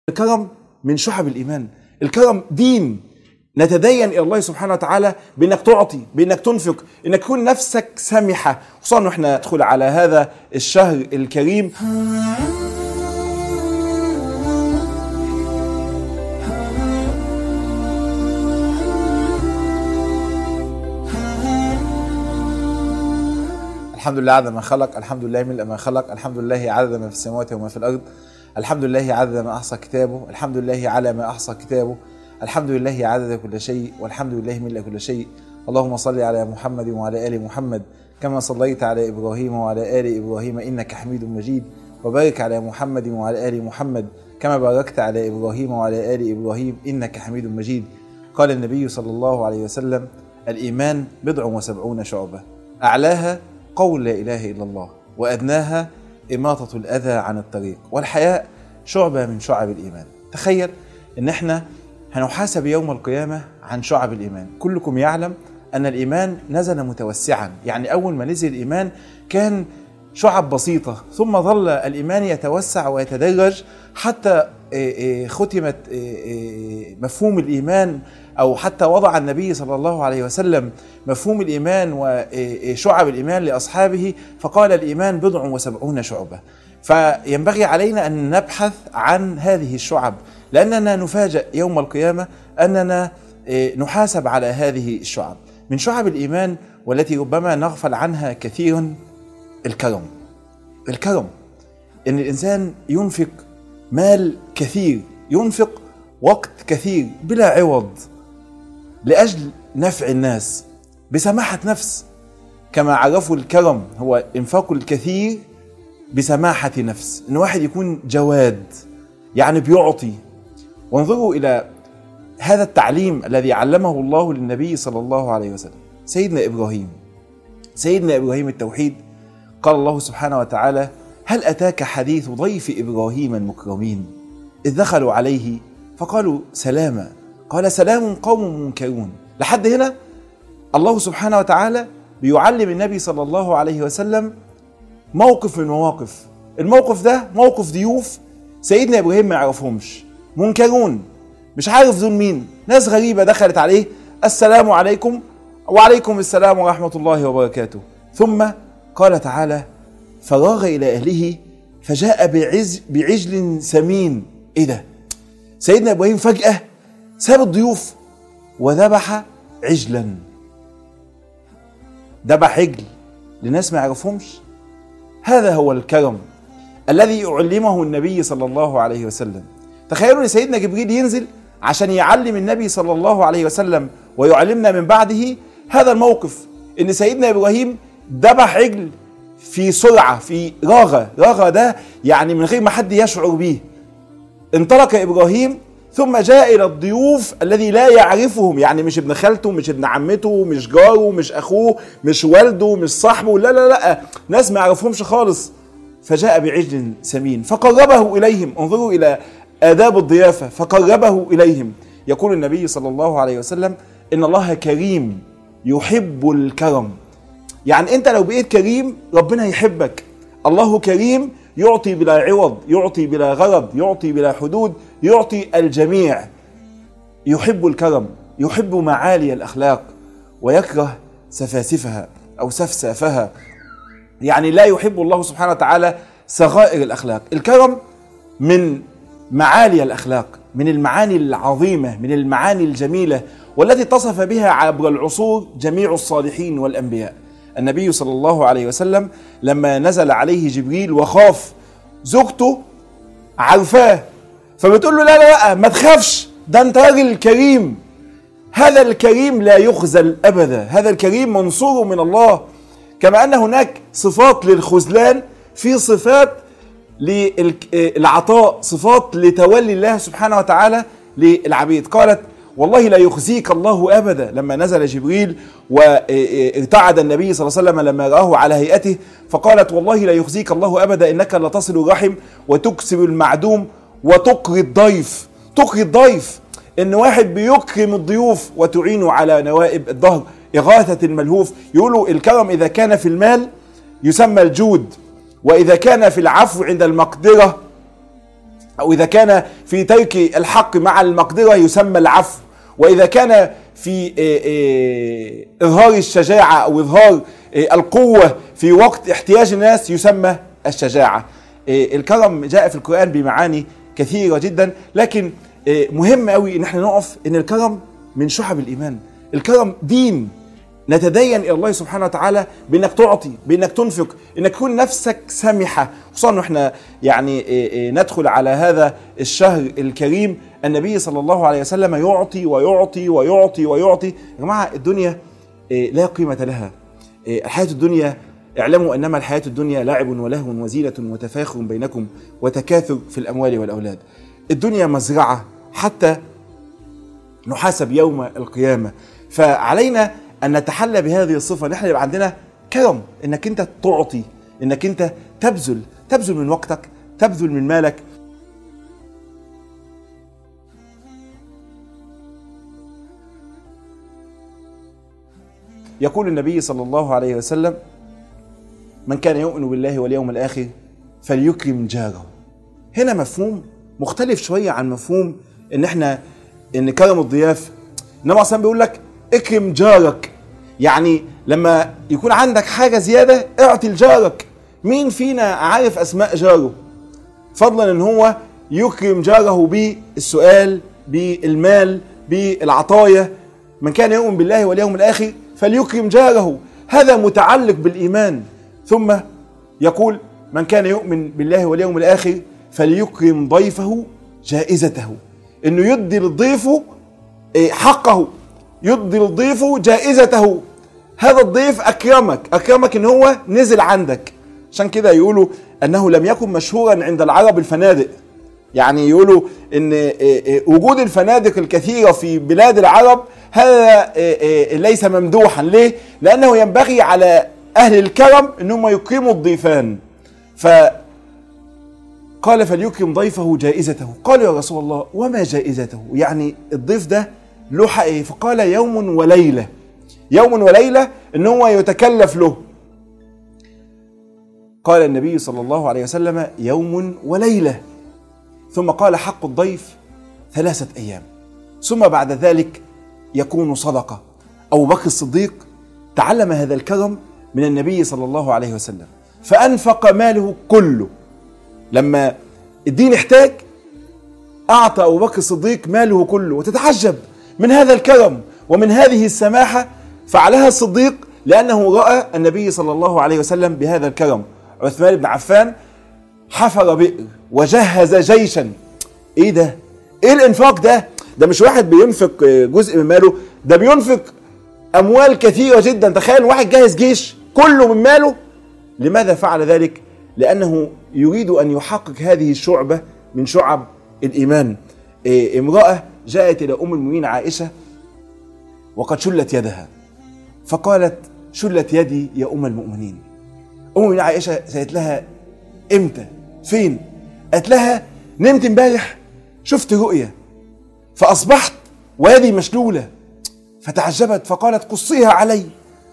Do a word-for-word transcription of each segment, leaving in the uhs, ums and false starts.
الكرم من شعب الإيمان. الكرم دين، نتدين إلى الله سبحانه وتعالى بأنك تعطي، بأنك تنفق، أنك تكون نفسك سمحة، خصوصا نحن ندخل على هذا الشهر الكريم. الحمد لله عدد ما خلق، الحمد لله ملء ما خلق، الحمد لله عدد ما في السماوات وما في الأرض، الحمد لله عدد ما أحصى كتابه، الحمد لله على ما أحصى كتابه، الحمد لله عدد كل شيء، والحمد لله ملء كل شيء. اللهم صل على محمد وعلى آل محمد كما صليت على إبراهيم وعلى آل إبراهيم إنك حميد مجيد، وبارك على محمد وعلى آل محمد كما باركت على إبراهيم وعلى آل إبراهيم إنك حميد مجيد. قال النبي صلى الله عليه وسلم: الإيمان بضع وسبعون شعبة، أعلاها قول لا إله إلا الله، وأدناها إماطة الأذى عن الطريق، والحياء شعبة من شعب الإيمان. تخيل إن احنا هنحاسب يوم القيامة عن شعب الإيمان. كلكم يعلم أن الإيمان نزل متوسعا، يعني أول ما نزل الإيمان كان شعب بسيطة، ثم ظل الإيمان يتوسع ويتدرج حتى ختمت مفهوم الإيمان، أو حتى وضع النبي صلى الله عليه وسلم مفهوم الإيمان وشعب الإيمان لأصحابه، فقال: الإيمان بضع وسبعون شعبة. فينبغي علينا أن نبحث عن هذه الشعب، لأننا نفاجأ يوم القيامة أننا نحاسب على هذه الشعب. من شعب الإيمان والتي ربما نغفل عنها كثيرا الكرم. الكرم إن الإنسان ينفق مال كثير، ينفق وقت كثير بلا عوض لأجل نفع الناس بسماحة نفس، كما عرفوا الكرم هو إنفاق الكثير بسماحة نفس، إن واحد يكون جواد يعني بيعطي. وانظروا إلى هذا التعليم الذي علمه الله للنبي صلى الله عليه وسلم. سيدنا إبراهيم سيدنا إبراهيم التوحيد، قال الله سبحانه وتعالى: هل أتاك حديث ضيف إبراهيم المكرمين إذ دخلوا عليه فقالوا سلاما قال سلام قوم منكرون. لحد هنا الله سبحانه وتعالى بيعلم النبي صلى الله عليه وسلم موقف من مواقف. الموقف ده موقف ضيوف سيدنا إبراهيم ما يعرفهمش، منكرون، مش عارف دول مين، ناس غريبة دخلت عليه: السلام عليكم. وعليكم السلام ورحمة الله وبركاته. ثم قال تعالى: فراغ إلى أهله فجاء بعز بعجل سمين. إيه ده؟ سيدنا إبراهيم فجأة ساب الضيوف وذبح عجلا. ذبح عجل لناس ما يعرفهمش. هذا هو الكرم الذي يعلمه النبي صلى الله عليه وسلم. تخيلوا ان سيدنا جبريل ينزل عشان يعلم النبي صلى الله عليه وسلم ويعلمنا من بعده هذا الموقف، ان سيدنا ابراهيم ذبح عجل في سرعة، في راغة. راغة ده يعني من غير ما حد يشعر به. انطلق ابراهيم ثم جاء الى الضيوف الذي لا يعرفهم، يعني مش ابن خالته، مش ابن عمته، مش جاره، مش اخوه، مش والده، مش صاحبه، لا لا لا، ناس ما يعرفهمش خالص. فجاء بعجل سمين فقربه اليهم. انظروا الى آداب الضيافة، فقربه إليهم. يقول النبي صلى الله عليه وسلم: إن الله كريم يحب الكرم. يعني أنت لو بقيت كريم ربنا يحبك. الله كريم يعطي بلا عوض، يعطي بلا غرض، يعطي بلا حدود، يعطي الجميع. يحب الكرم، يحب معالي الأخلاق ويكره سفاسفها أو سفسافها. يعني لا يحب الله سبحانه وتعالى صغائر الأخلاق. الكرم من معالي الأخلاق، من المعاني العظيمة، من المعاني الجميلة، والتي اتصف بها عبر العصور جميع الصالحين والأنبياء. النبي صلى الله عليه وسلم لما نزل عليه جبريل وخاف، زوجته عرفاه فبتقول له: لا لا لا ما تخافش، ده انت راجل كريم. هذا الكريم لا يخذل أبدا، هذا الكريم منصور من الله. كما أن هناك صفات للخذلان، في صفات للعطاء، صفات لتولي الله سبحانه وتعالى للعبيد. قالت: والله لا يخزيك الله أبدا. لما نزل جبريل وارتعد النبي صلى الله عليه وسلم لما رآه على هيئته، فقالت: والله لا يخزيك الله أبدا، إنك لتصل الرحم وتكسب المعدوم وتقري الضيف. تقري الضيف إن واحد بيكرم الضيوف وتعينه على نوائب الظهر، إغاثة الملهوف. يقولوا الكرم إذا كان في المال يسمى الجود، وإذا كان في العفو عند المقدرة أو إذا كان في ترك الحق مع المقدرة يسمى العفو، وإذا كان في إظهار الشجاعة أو إظهار القوة في وقت احتياج الناس يسمى الشجاعة. الكرم جاء في القرآن بمعاني كثيرة جدا، لكن مهم قوي إن احنا نقف إن الكرم من شعب الإيمان. الكرم دين، نتدين إلى الله سبحانه وتعالى بأنك تعطي، بأنك تنفق، إنك تكون نفسك سمحة. خصوصا وإحنا يعني ندخل على هذا الشهر الكريم، النبي صلى الله عليه وسلم يعطي ويعطي ويعطي ويعطي. يا جماعة الدنيا لا قيمة لها. الحياة الدنيا، اعلموا أنما الحياة الدنيا لعب ولهو وزينة وتفاخر بينكم وتكاثر في الأموال والأولاد. الدنيا مزرعة حتى نحاسب يوم القيامة. فعلينا أن نتحلى بهذه الصفة، نحن يبقى عندنا كرم، إنك أنت تعطي، إنك أنت تبذل تبذل من وقتك، تبذل من مالك. يقول النبي صلى الله عليه وسلم: من كان يؤمن بالله واليوم الآخر فليكرم جاره. هنا مفهوم مختلف شوية عن مفهوم إن إحنا إن كرم الضياف. إنما أصلا بيقول لك اكرم جارك، يعني لما يكون عندك حاجة زيادة اعطي لجارك. مين فينا عارف أسماء جاره؟ فضلا إن هو يكرم جاره بالسؤال، بالمال، بالعطايا. من كان يؤمن بالله واليوم الآخر فليكرم جاره، هذا متعلق بالإيمان. ثم يقول: من كان يؤمن بالله واليوم الآخر فليكرم ضيفه جائزته، إنه يدي لضيفه حقه، يدي لضيفه جائزته. هذا الضيف أكرمك، أكرمك إن هو نزل عندك. عشان كده يقولوا أنه لم يكن مشهورا عند العرب الفنادق. يعني يقولوا إن وجود الفنادق الكثيرة في بلاد العرب هذا ليس ممدوحا. ليه؟ لأنه ينبغي على أهل الكرم أنهم يكرموا الضيفان. فقال: فليكرم ضيفه جائزته. قالوا: يا رسول الله وما جائزته؟ يعني الضيف ده له حق إيه؟ فقال: يوم وليلة. يوم وليلة إن هو يتكلف له. قال النبي صلى الله عليه وسلم: يوم وليلة. ثم قال: حق الضيف ثلاثة أيام، ثم بعد ذلك يكون صدقة. أبو بكر الصديق تعلم هذا الكرم من النبي صلى الله عليه وسلم، فأنفق ماله كله. لما الدين احتاج أعطى أبو بكر الصديق ماله كله. وتتعجب من هذا الكرم ومن هذه السماحة فعلها الصديق لأنه رأى النبي صلى الله عليه وسلم بهذا الكرم. عثمان بن عفان حفر بئر وجهز جيشا. ايه ده؟ ايه الانفاق ده؟ ده مش واحد بينفق جزء من ماله، ده بينفق اموال كثيرة جدا. تخيل واحد جهز جيش كله من ماله. لماذا فعل ذلك؟ لأنه يريد أن يحقق هذه الشعبة من شعب الإيمان. إيه، امرأة جاءت إلى أم المؤمنين عائشة وقد شلت يدها، فقالت: شلت يدي يا أم المؤمنين. أم المؤمنين عائشة سألت لها: إمتى؟ فين؟ قالت لها: نمت امبارح، شفت رؤية فأصبحت ويدي مشلولة. فتعجبت فقالت: قصيها علي.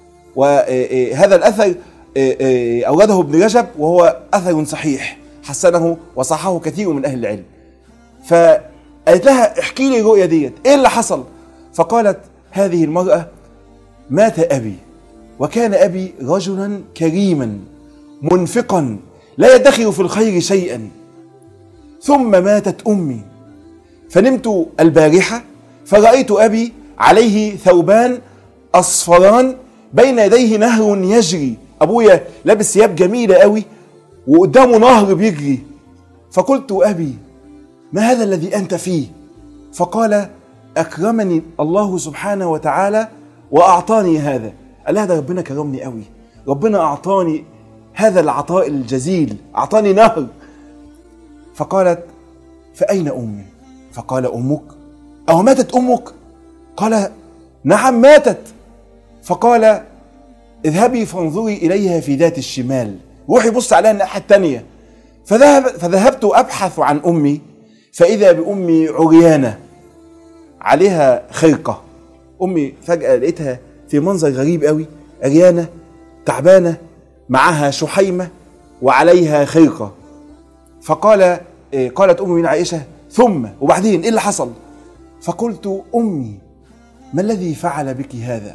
وهذا الأثر أورده ابن رجب وهو أثر صحيح، حسنه وصححه كثير من أهل العلم. فقالت لها: احكي لي الرؤية ديت، إيه اللي حصل؟ فقالت هذه المرأة: مات أبي، وكان أبي رجلا كريما منفقا لا يدخر في الخير شيئا، ثم ماتت أمي، فنمت البارحة فرأيت أبي عليه ثوبان أصفران بين يديه نهر يجري. أبويا لابس ثياب جميلة قوي وقدامه نهر بيجري. فقلت: أبي ما هذا الذي أنت فيه؟ فقال: أكرمني الله سبحانه وتعالى وأعطاني هذا. قال لها: ده ربنا كرمني قوي، ربنا أعطاني هذا العطاء الجزيل، أعطاني نهر. فقالت: فأين أمي؟ فقال: أمك؟ أو ماتت أمك؟ قال: نعم ماتت. فقال: اذهبي فانظري إليها في ذات الشمال، روحي بص عليها الناحية التانية. فذهب فذهبت أبحث عن أمي، فإذا بأمي عريانة عليها خرقة. أمي فجأة لقيتها في منظر غريب قوي، عريانة تعبانة معها شحيمة وعليها خرقة. فقال: قالت أم من عائشة: ثم وبعدين إيه اللي حصل؟ فقلت: أمي ما الذي فعل بك هذا؟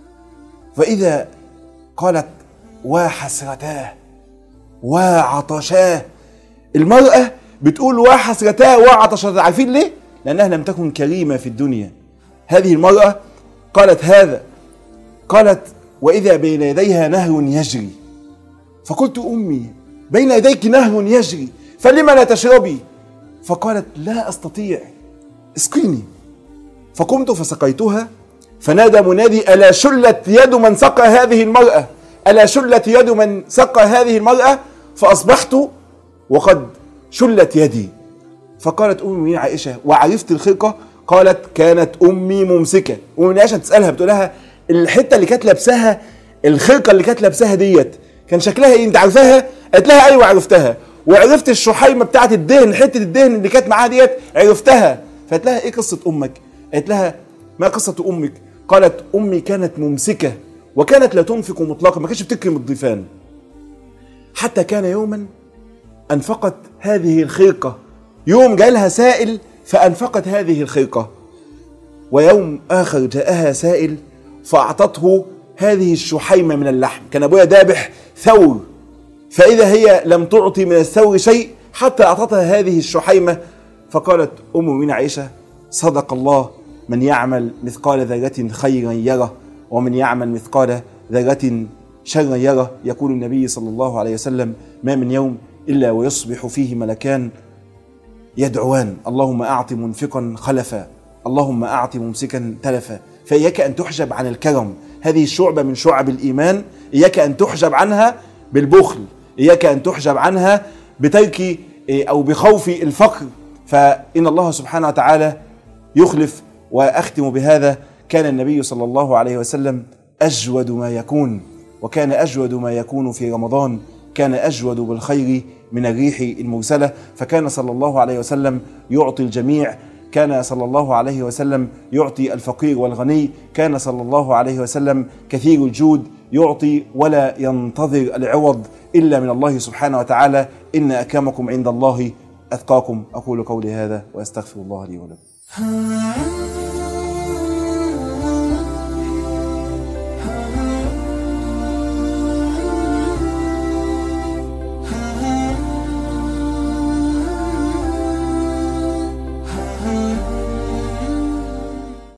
فإذا قالت: وحسرتاه وعطشاه. المرأة بتقول وحسرتاه وعطشاه، عارفين ليه؟ لأنها لم تكن كريمة في الدنيا. هذه المرأة قالت هذا، قالت: وإذا بين يديها نهر يجري. فقلت: أمي بين يديك نهر يجري فلما لا تشربي؟ فقالت: لا أستطيع، اسقيني. فقمت فسقيتها، فنادى منادي: ألا شلت يد من سقى هذه المرأة، ألا شلت يد من سقى هذه المرأة. فأصبحت وقد شلت يدي. فقالت أمي عائشة: وعرفت الخرقة؟ قالت: كانت أمي ممسكة. أمي عائشة تسألها بتقول لها: الحتة اللي كانت لابساها، الخرقة اللي كانت لابساها ديت كان شكلها ايه؟ انت عارفاها؟ قالت لها: ايوه عرفتها. وعرفت الشحيمة بتاعت الدهن، حتة الدهن اللي كانت معاها ديت عرفتها. فقالت لها: ايه قصة امك؟ قالت لها: ما قصة امك؟ قالت: امي كانت ممسكة وكانت لا تنفق مطلقا، ما كانتش بتكرم الضيفان، حتى كان يوما انفقت هذه الخرقة. يوم جالها سائل فانفقت هذه الخرقة، ويوم اخر جاءها سائل فاعطته هذه الشحيمة من اللحم. كان ابويا ذابح ثور، فاذا هي لم تعطي من الثور شيء حتى اعطتها هذه الشحيمة. فقالت ام من عائشة: صدق الله، من يعمل مثقال ذرة خيرا يره ومن يعمل مثقال ذرة شرا يره. يقول النبي صلى الله عليه وسلم: ما من يوم إلا ويصبح فيه ملكان يدعوان: اللهم أعط منفقا خلفا، اللهم أعط ممسكا تلفا. فإياك أن تحجب عن الكرم، هذه الشعبة من شعب الإيمان. إياك أن تحجب عنها بالبخل، إياك أن تحجب عنها بترك أو بخوف الفقر، فإن الله سبحانه وتعالى يخلف. وأختم بهذا: كان النبي صلى الله عليه وسلم أجود ما يكون، وكان أجود ما يكون في رمضان، كان أجود بالخير من الريح المرسلة. فكان صلى الله عليه وسلم يعطي الجميع، كان صلى الله عليه وسلم يعطي الفقير والغني، كان صلى الله عليه وسلم كثير الجود، يعطي ولا ينتظر العوض إلا من الله سبحانه وتعالى. إن أكرمكم عند الله أتقاكم. أقول قولي هذا وأستغفر الله لي ولكم.